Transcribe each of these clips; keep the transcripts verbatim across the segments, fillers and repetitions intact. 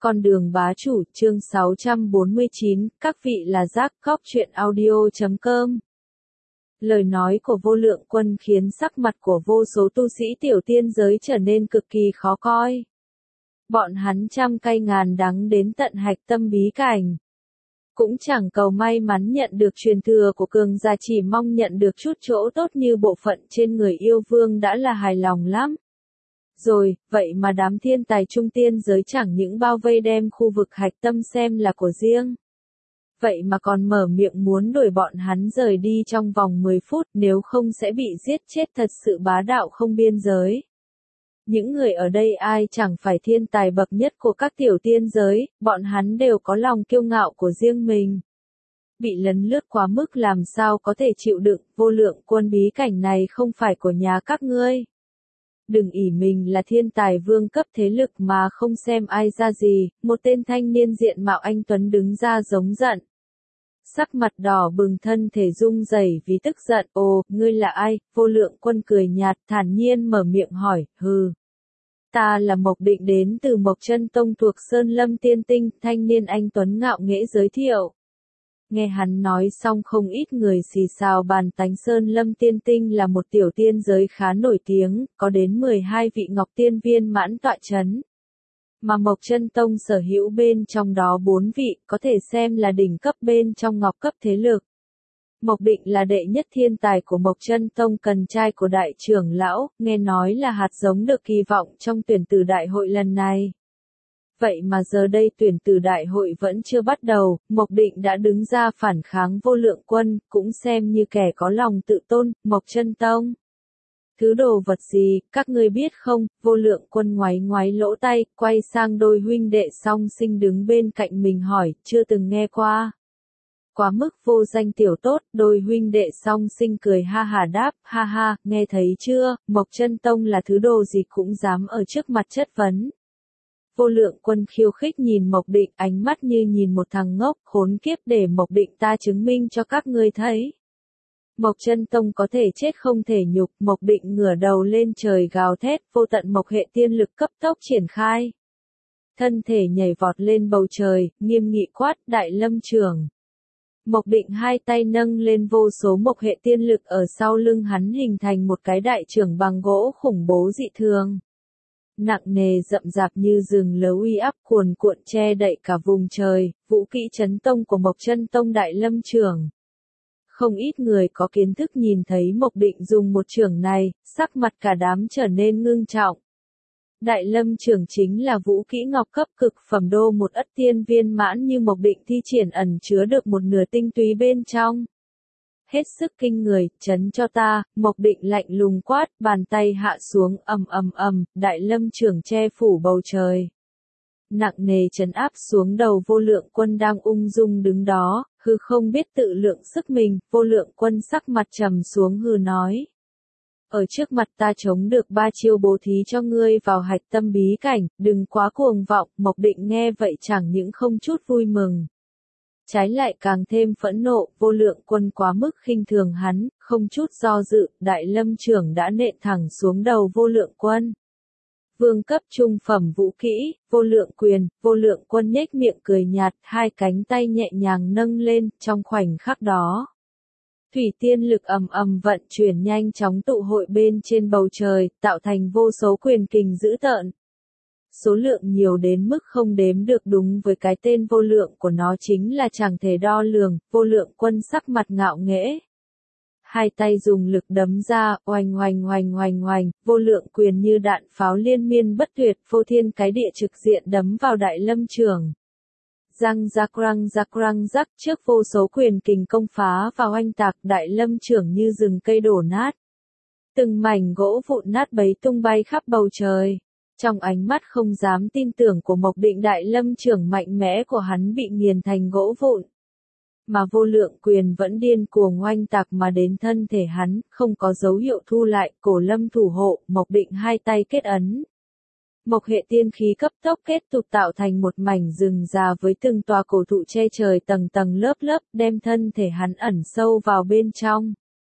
Con đường bá chủ, chương sáu trăm bốn mươi chín, các vị là giác góc truyện audio chấm com. Lời nói của Vô Lượng Quân khiến sắc mặt của vô số tu sĩ tiểu tiên giới trở nên cực kỳ khó coi. Bọn hắn trăm cay ngàn đắng đến tận hạch tâm bí cảnh. Cũng chẳng cầu may mắn nhận được truyền thừa của cường giả, chỉ mong nhận được chút chỗ tốt như bộ phận trên người yêu vương đã là hài lòng lắm. Rồi, vậy mà đám thiên tài trung tiên giới chẳng những bao vây đem khu vực hạch tâm xem là của riêng. Vậy mà còn mở miệng muốn đuổi bọn hắn rời đi trong vòng mười phút, nếu không sẽ bị giết chết, thật sự bá đạo không biên giới. Những người ở đây ai chẳng phải thiên tài bậc nhất của các tiểu tiên giới, bọn hắn đều có lòng kiêu ngạo của riêng mình. Bị lấn lướt quá mức làm sao có thể chịu đựng, Vô Lượng Quân bí cảnh này không phải của nhà các ngươi. Đừng ỷ mình là thiên tài vương cấp thế lực mà không xem ai ra gì, một tên thanh niên diện mạo anh tuấn đứng ra giống giận. Sắc mặt đỏ bừng, thân thể rung rẩy vì tức giận. Ồ, ngươi là ai? Vô Lượng Quân cười nhạt, thản nhiên mở miệng hỏi. Hừ. Ta là Mộc Định, đến từ Mộc Chân Tông thuộc Sơn Lâm Tiên Tinh, thanh niên anh tuấn ngạo nghễ giới thiệu. Nghe hắn nói xong không ít người xì xào bàn tán. Sơn Lâm Tiên Tinh là một tiểu tiên giới khá nổi tiếng, có đến mười hai vị ngọc tiên viên mãn tọa chấn. Mà Mộc Chân Tông sở hữu bên trong đó bốn vị, có thể xem là đỉnh cấp bên trong ngọc cấp thế lực. Mộc Định là đệ nhất thiên tài của Mộc Chân Tông, cần trai của đại trưởng lão, nghe nói là hạt giống được kỳ vọng trong tuyển tử đại hội lần này. Vậy mà giờ đây tuyển tử đại hội vẫn chưa bắt đầu, Mộc Định đã đứng ra phản kháng Vô Lượng Quân, cũng xem như kẻ có lòng tự tôn. Mộc Chân Tông. Thứ đồ vật gì, các ngươi biết không? Vô Lượng Quân ngoáy ngoáy lỗ tay, quay sang đôi huynh đệ song sinh đứng bên cạnh mình hỏi, chưa từng nghe qua. Quá mức vô danh tiểu tốt, đôi huynh đệ song sinh cười ha hà đáp, ha ha, nghe thấy chưa, Mộc Chân Tông là thứ đồ gì cũng dám ở trước mặt chất vấn. Vô Lượng Quân khiêu khích nhìn Mộc Định, ánh mắt như nhìn một thằng ngốc, khốn kiếp, để Mộc Định ta chứng minh cho các ngươi thấy. Mộc Chân Tông có thể chết không thể nhục. Mộc Định ngửa đầu lên trời gào thét, vô tận mộc hệ tiên lực cấp tốc triển khai. Thân thể nhảy vọt lên bầu trời, nghiêm nghị quát, Đại Lâm Trưởng. Mộc Định hai tay nâng lên, vô số mộc hệ tiên lực ở sau lưng hắn hình thành một cái đại trưởng bằng gỗ khủng bố dị thường. Nặng nề rậm rạp như rừng lớn, uy áp cuồn cuộn che đậy cả vùng trời, vũ kỹ chấn tông của Mộc Chân Tông Đại Lâm Trưởng. Không ít người có kiến thức nhìn thấy Mộc Định dùng một chưởng này, sắc mặt cả đám trở nên ngưng trọng. Đại Lâm Trưởng chính là vũ kỹ ngọc cấp cực phẩm, đô một ất tiên viên mãn như Mộc Định thi triển ẩn chứa được một nửa tinh túy bên trong. Hết sức kinh người, chấn cho ta. Mộc Định lạnh lùng quát, bàn tay hạ xuống, ầm ầm ầm, Đại Lâm Trưởng che phủ bầu trời. Nặng nề trấn áp xuống đầu Vô Lượng Quân đang ung dung đứng đó, hư không biết tự lượng sức mình. Vô Lượng Quân sắc mặt trầm xuống hừ nói. Ở trước mặt ta chống được ba chiêu bố thí cho ngươi vào hạch tâm bí cảnh, đừng quá cuồng vọng. Mộc Định nghe vậy chẳng những không chút vui mừng, trái lại càng thêm phẫn nộ. Vô Lượng Quân quá mức khinh thường hắn, không chút do dự, Đại Lâm Trưởng đã nện thẳng xuống đầu Vô Lượng Quân. Vương cấp trung phẩm vũ kỹ, Vô Lượng Quyền. Vô Lượng Quân nhếch miệng cười nhạt, hai cánh tay nhẹ nhàng nâng lên, trong khoảnh khắc đó. Thủy tiên lực ầm ầm vận chuyển nhanh chóng tụ hội bên trên bầu trời, tạo thành vô số quyền kình dữ tợn. Số lượng nhiều đến mức không đếm được, đúng với cái tên vô lượng của nó chính là chẳng thể đo lường. Vô Lượng Quân sắc mặt ngạo nghễ. Hai tay dùng lực đấm ra, oanh oanh oanh oanh oanh, Vô Lượng Quyền như đạn pháo liên miên bất tuyệt, phô thiên cái địa trực diện đấm vào Đại Lâm Trưởng. Răng rắc răng rắc răng rắc, trước vô số quyền kình công phá và oanh tạc, Đại Lâm Trưởng như rừng cây đổ nát. Từng mảnh gỗ vụn nát bấy tung bay khắp bầu trời. Trong ánh mắt không dám tin tưởng của Mộc Định, Đại Lâm Trưởng mạnh mẽ của hắn bị nghiền thành gỗ vụn. Mà Vô Lượng Quyền vẫn điên cuồng oanh tạc mà đến thân thể hắn, không có dấu hiệu thu lại. Cổ lâm thủ hộ, Mộc Định hai tay kết ấn. Mộc hệ tiên khí cấp tốc kết tục tạo thành một mảnh rừng già với từng tòa cổ thụ che trời tầng tầng lớp lớp, đem thân thể hắn ẩn sâu vào bên trong.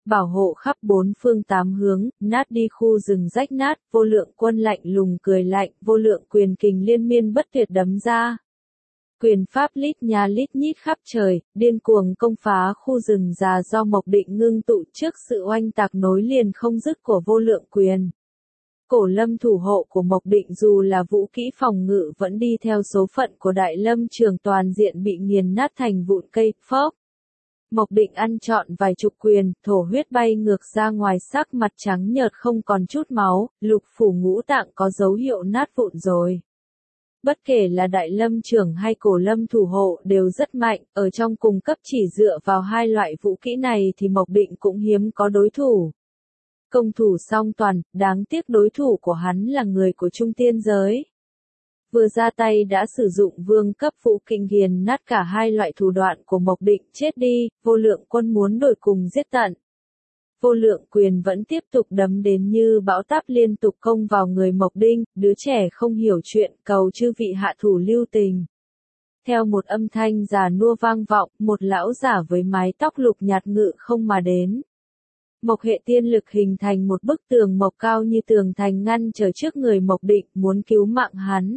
bảo hộ khắp bốn phương tám hướng, nát đi khu rừng rách nát, vô lượng quân lạnh lùng cười lạnh, vô lượng quyền kình liên miên bất tuyệt đấm ra. Quyền pháp lít nha lít nhít khắp trời, điên cuồng công phá khu rừng già do Mộc Định ngưng tụ trước sự oanh tạc nối liền không dứt của vô lượng quyền. Cổ lâm thủ hộ của Mộc Định dù là vũ kỹ phòng ngự vẫn đi theo số phận của Đại Lâm Trường toàn diện bị nghiền nát thành vụn cây, phốc. Mộc Định ăn trọn vài chục quyền, thổ huyết bay ngược ra ngoài, sắc mặt trắng nhợt không còn chút máu, lục phủ ngũ tạng có dấu hiệu nát vụn rồi. Bất kể là Đại Lâm Trưởng hay Cổ Lâm thủ hộ đều rất mạnh, ở trong cùng cấp chỉ dựa vào hai loại vũ kỹ này thì Mộc Định cũng hiếm có đối thủ. Công thủ song toàn, đáng tiếc đối thủ của hắn là người của Trung Tiên giới. Vừa ra tay đã sử dụng vương cấp vũ kình nghiền nát cả hai loại thủ đoạn của Mộc Định, chết đi, vô lượng quân muốn đổi cùng giết tận. Vô lượng quyền vẫn tiếp tục đấm đến như bão táp liên tục công vào người Mộc Định, đứa trẻ không hiểu chuyện, cầu chư vị hạ thủ lưu tình. Theo một âm thanh già nua vang vọng, một lão giả với mái tóc lục nhạt ngự không mà đến. Mộc hệ tiên lực hình thành một bức tường mộc cao như tường thành ngăn trở trước người Mộc Định, muốn cứu mạng hắn.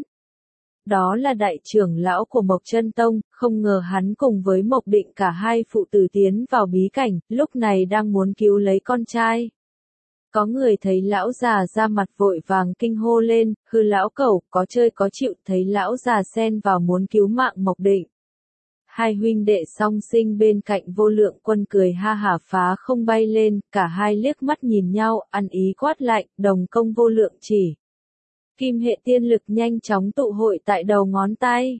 Đó là đại trưởng lão của Mộc Chân Tông, không ngờ hắn cùng với Mộc Định cả hai phụ tử tiến vào bí cảnh, lúc này đang muốn cứu lấy con trai. Có người thấy lão già ra mặt vội vàng kinh hô lên, hư lão cẩu, có chơi có chịu, thấy lão già xen vào muốn cứu mạng Mộc Định. Hai huynh đệ song sinh bên cạnh vô lượng quân cười ha hả phá không bay lên, cả hai liếc mắt nhìn nhau, ăn ý quát lạnh, đồng công vô lượng chỉ. Kim hệ tiên lực nhanh chóng tụ hội tại đầu ngón tay.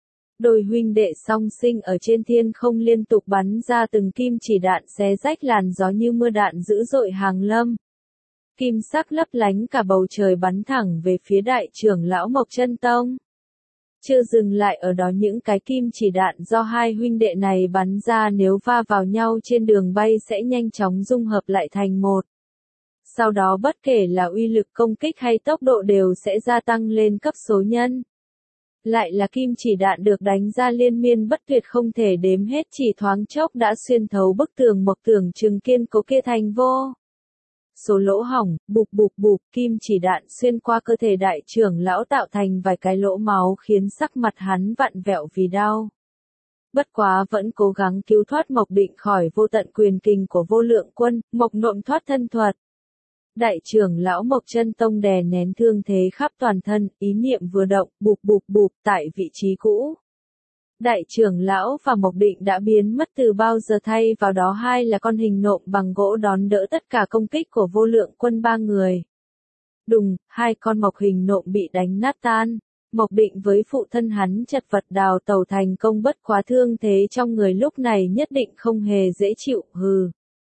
Đôi huynh đệ song sinh ở trên thiên không liên tục bắn ra từng kim chỉ đạn xé rách làn gió như mưa đạn dữ dội hàng lâm. Kim sắc lấp lánh cả bầu trời bắn thẳng về phía đại trưởng lão Mộc Chân Tông. Chưa dừng lại ở đó, những cái kim chỉ đạn do hai huynh đệ này bắn ra nếu va vào nhau trên đường bay sẽ nhanh chóng dung hợp lại thành một. Sau đó bất kể là uy lực công kích hay tốc độ đều sẽ gia tăng lên cấp số nhân. Lại là kim chỉ đạn được đánh ra liên miên bất tuyệt không thể đếm hết, chỉ thoáng chốc đã xuyên thấu bức tường mộc tưởng chừng kiên cố kia thành vô số lỗ hổng, bụp bụp bụp, kim chỉ đạn xuyên qua cơ thể đại trưởng lão tạo thành vài cái lỗ máu khiến sắc mặt hắn vặn vẹo vì đau. Bất quá vẫn cố gắng cứu thoát Mộc Định khỏi vô tận quyền kình của vô lượng quân, Mộc nộm thoát thân thuật. Đại trưởng lão Mộc Chân Tông đè nén thương thế khắp toàn thân, ý niệm vừa động, bụp bụp bụp tại vị trí cũ. Đại trưởng lão và Mộc Định đã biến mất từ bao giờ, thay vào đó hai là con hình nộm bằng gỗ đón đỡ tất cả công kích của vô lượng quân ba người. Đùng, hai con mộc hình nộm bị đánh nát tan. Mộc Định với phụ thân hắn chật vật đào tẩu thành công, bất quá thương thế trong người lúc này nhất định không hề dễ chịu, hừ.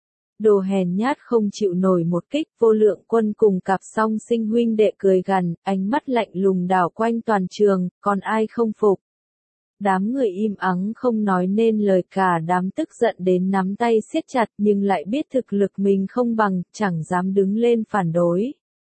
Đồ hèn nhát không chịu nổi một kích, vô lượng quân cùng cặp song sinh huynh đệ cười gằn, ánh mắt lạnh lùng đảo quanh toàn trường, còn ai không phục. Đám người im ắng không nói nên lời, cả đám tức giận đến nắm tay siết chặt nhưng lại biết thực lực mình không bằng, chẳng dám đứng lên phản đối.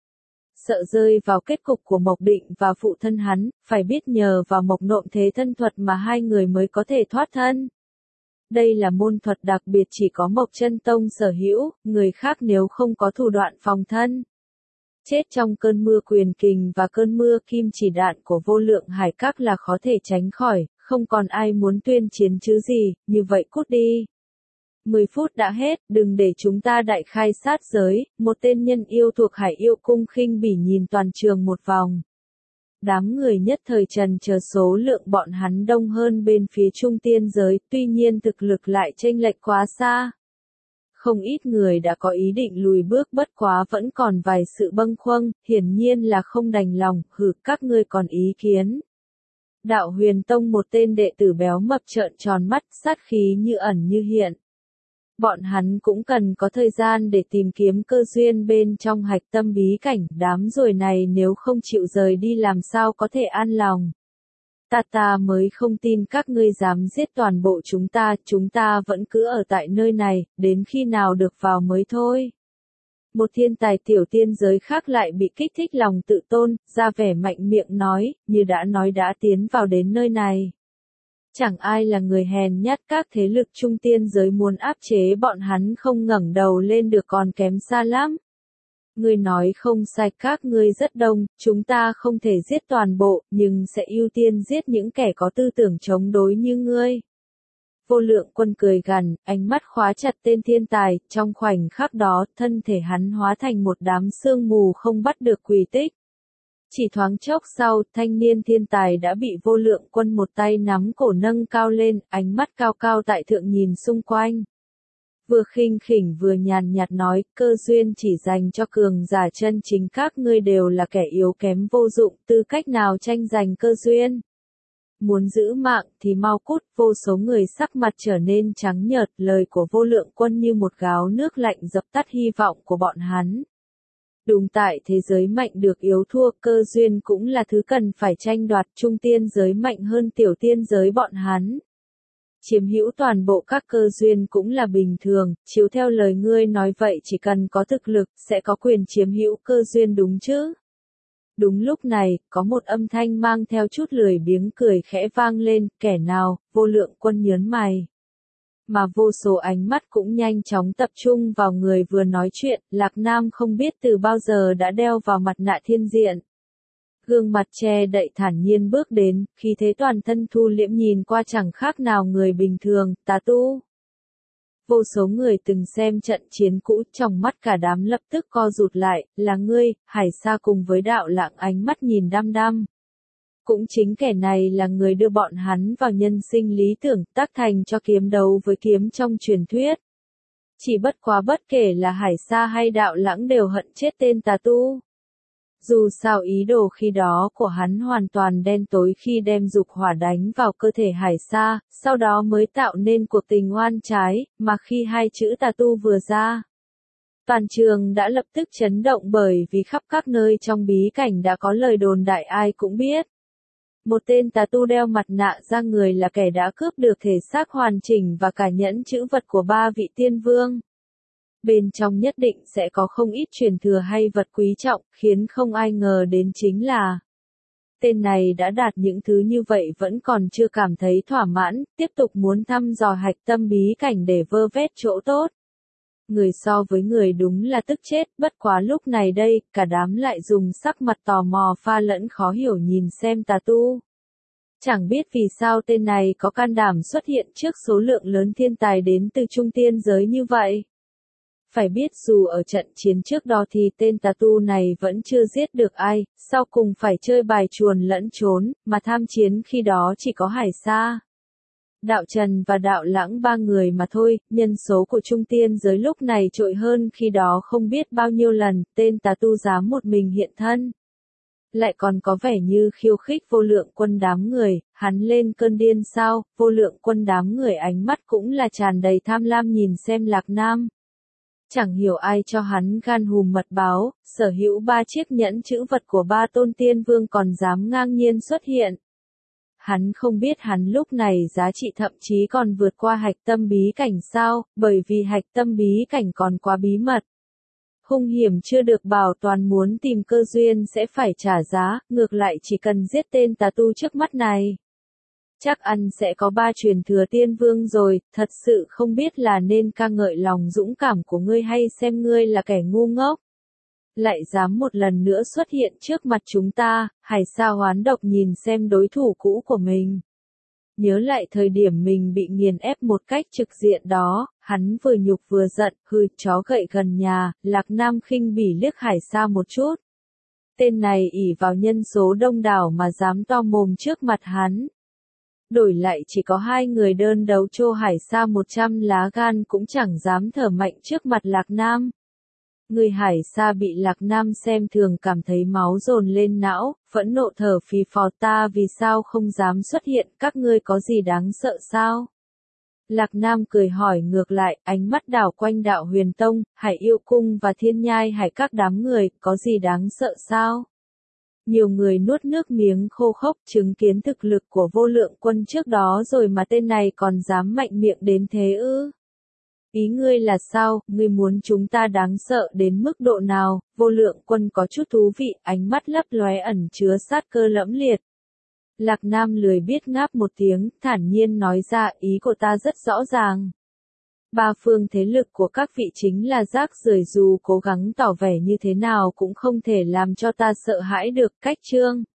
Sợ rơi vào kết cục của Mộc Định và phụ thân hắn, phải biết nhờ vào Mộc nộm thế thân thuật mà hai người mới có thể thoát thân. Đây là môn thuật đặc biệt chỉ có Mộc Chân Tông sở hữu, người khác nếu không có thủ đoạn phòng thân. Chết trong cơn mưa quyền kình và cơn mưa kim chỉ đạn của vô lượng hải các là khó thể tránh khỏi, không còn ai muốn tuyên chiến chứ gì, như vậy cút đi. mười phút đã hết, đừng để chúng ta đại khai sát giới, một tên nhân yêu thuộc Hải Yêu Cung khinh bỉ nhìn toàn trường một vòng. Đám người nhất thời trần chờ, số lượng bọn hắn đông hơn bên phía Trung Tiên giới, tuy nhiên thực lực lại chênh lệch quá xa. Không ít người đã có ý định lùi bước, bất quá vẫn còn vài sự bâng khuâng, hiển nhiên là không đành lòng, hừ, các ngươi còn ý kiến. Đạo Huyền Tông một tên đệ tử béo mập trợn tròn mắt, sát khí như ẩn như hiện. Bọn hắn cũng cần có thời gian để tìm kiếm cơ duyên bên trong hạch tâm bí cảnh, đám ruồi này nếu không chịu rời đi làm sao có thể an lòng. Ta ta mới không tin các ngươi dám giết toàn bộ chúng ta, chúng ta vẫn cứ ở tại nơi này, đến khi nào được vào mới thôi. Một thiên tài tiểu tiên giới khác lại bị kích thích lòng tự tôn, ra vẻ mạnh miệng nói, như đã nói đã tiến vào đến nơi này. Chẳng ai là người hèn nhát, các thế lực trung tiên giới muốn áp chế bọn hắn không ngẩng đầu lên được còn kém xa lắm. Ngươi nói không sai, các ngươi rất đông, chúng ta không thể giết toàn bộ, nhưng sẽ ưu tiên giết những kẻ có tư tưởng chống đối như ngươi. Vô Lượng Quân cười gằn, ánh mắt khóa chặt tên thiên tài, trong khoảnh khắc đó, thân thể hắn hóa thành một đám sương mù không bắt được quỷ tích. Chỉ thoáng chốc sau, thanh niên thiên tài đã bị Vô Lượng Quân một tay nắm cổ nâng cao lên, ánh mắt cao cao tại thượng nhìn xung quanh. Vừa khinh khỉnh vừa nhàn nhạt nói, cơ duyên chỉ dành cho cường giả chân chính, các ngươi đều là kẻ yếu kém vô dụng, tư cách nào tranh giành cơ duyên. Muốn giữ mạng thì mau cút, vô số người sắc mặt trở nên trắng nhợt, lời của Vô Lượng Quân như một gáo nước lạnh dập tắt hy vọng của bọn hắn. Đúng, tại thế giới mạnh được yếu thua, cơ duyên cũng là thứ cần phải tranh đoạt, trung tiên giới mạnh hơn tiểu tiên giới bọn hắn. Chiếm hữu toàn bộ các cơ duyên cũng là bình thường, chiếu theo lời ngươi nói vậy chỉ cần có thực lực, sẽ có quyền chiếm hữu cơ duyên đúng chứ? Đúng lúc này, có một âm thanh mang theo chút lười biếng cười khẽ vang lên, kẻ nào? Vô Lượng Quân nhớn mày. Mà vô số ánh mắt cũng nhanh chóng tập trung vào người vừa nói chuyện, Lạc Nam không biết từ bao giờ đã đeo vào mặt nạ thiên diện. Gương mặt che đậy thản nhiên bước đến, khí thế toàn thân thu liễm nhìn qua chẳng khác nào người bình thường, tà tu. Vô số người từng xem trận chiến cũ, trong mắt cả đám lập tức co rụt lại, là ngươi, Hải Sa cùng với Đạo Lãng ánh mắt nhìn đăm đăm. Cũng chính kẻ này là người đưa bọn hắn vào nhân sinh lý tưởng, tác thành cho kiếm đấu với kiếm trong truyền thuyết. Chỉ bất quá bất kể là Hải Sa hay Đạo Lãng đều hận chết tên tà tu. Dù sao ý đồ khi đó của hắn hoàn toàn đen tối khi đem dục hỏa đánh vào cơ thể Hải Sa, sau đó mới tạo nên cuộc tình oan trái, mà khi hai chữ tà tu vừa ra, toàn trường đã lập tức chấn động bởi vì khắp các nơi trong bí cảnh đã có lời đồn đại ai cũng biết. Một tên tà tu đeo mặt nạ ra người là kẻ đã cướp được thể xác hoàn chỉnh và cả nhẫn chữ vật của ba vị tiên vương. Bên trong nhất định sẽ có không ít truyền thừa hay vật quý trọng, khiến không ai ngờ đến chính là tên này đã đạt những thứ như vậy vẫn còn chưa cảm thấy thỏa mãn, tiếp tục muốn thăm dò hạch tâm bí cảnh để vơ vét chỗ tốt. Người so với người đúng là tức chết, bất quá lúc này đây, cả đám lại dùng sắc mặt tò mò pha lẫn khó hiểu nhìn xem tà tu. Chẳng biết vì sao tên này có can đảm xuất hiện trước số lượng lớn thiên tài đến từ trung tiên giới như vậy. Phải biết dù ở trận chiến trước đó thì tên tà tu này vẫn chưa giết được ai, sau cùng phải chơi bài chuồn lẫn trốn, mà tham chiến khi đó chỉ có Hải Sa, Đạo Trần và Đạo Lãng ba người mà thôi, nhân số của trung tiên giới lúc này trội hơn khi đó không biết bao nhiêu lần, tên tà tu dám một mình hiện thân. Lại còn có vẻ như khiêu khích Vô Lượng Quân đám người, hắn lên cơn điên sao? Vô Lượng Quân đám người ánh mắt cũng là tràn đầy tham lam nhìn xem Lạc Nam. Chẳng hiểu ai cho hắn gan hùm mật báo, sở hữu ba chiếc nhẫn chữ vật của ba tôn tiên vương còn dám ngang nhiên xuất hiện. Hắn không biết hắn lúc này giá trị thậm chí còn vượt qua hạch tâm bí cảnh sao, bởi vì hạch tâm bí cảnh còn quá bí mật. Hung hiểm chưa được bảo toàn, muốn tìm cơ duyên sẽ phải trả giá, ngược lại chỉ cần giết tên tà tu trước mắt này. Chắc ăn sẽ có ba truyền thừa tiên vương rồi, thật sự không biết là nên ca ngợi lòng dũng cảm của ngươi hay xem ngươi là kẻ ngu ngốc. Lại dám một lần nữa xuất hiện trước mặt chúng ta, Hải Sa hoán độc nhìn xem đối thủ cũ của mình. Nhớ lại thời điểm mình bị nghiền ép một cách trực diện đó, hắn vừa nhục vừa giận, hừ, chó gậy gần nhà, Lạc Nam khinh bỉ liếc Hải Sa một chút. Tên này ỷ vào nhân số đông đảo mà dám to mồm trước mặt hắn. Đổi lại chỉ có hai người đơn đấu chô Hải Sa một trăm lá gan cũng chẳng dám thở mạnh trước mặt Lạc Nam. Người Hải Sa bị Lạc Nam xem thường cảm thấy máu dồn lên não, phẫn nộ thở phì phò, ta vì sao không dám xuất hiện, các ngươi có gì đáng sợ sao? Lạc Nam cười hỏi ngược lại, ánh mắt đảo quanh Đạo Huyền Tông, Hải Yêu Cung và Thiên Nhai Hải các đám người, có gì đáng sợ sao? Nhiều người nuốt nước miếng khô khốc chứng kiến thực lực của Vô Lượng Quân trước đó rồi mà tên này còn dám mạnh miệng đến thế ư? Ý ngươi là sao, ngươi muốn chúng ta đáng sợ đến mức độ nào? Vô Lượng Quân có chút thú vị, ánh mắt lấp lóe ẩn chứa sát cơ lẫm liệt. Lạc Nam lười biết ngáp một tiếng, thản nhiên nói ra ý của ta rất rõ ràng. Ba phương thế lực của các vị chính là rác rưởi, dù cố gắng tỏ vẻ như thế nào cũng không thể làm cho ta sợ hãi được. Cách chương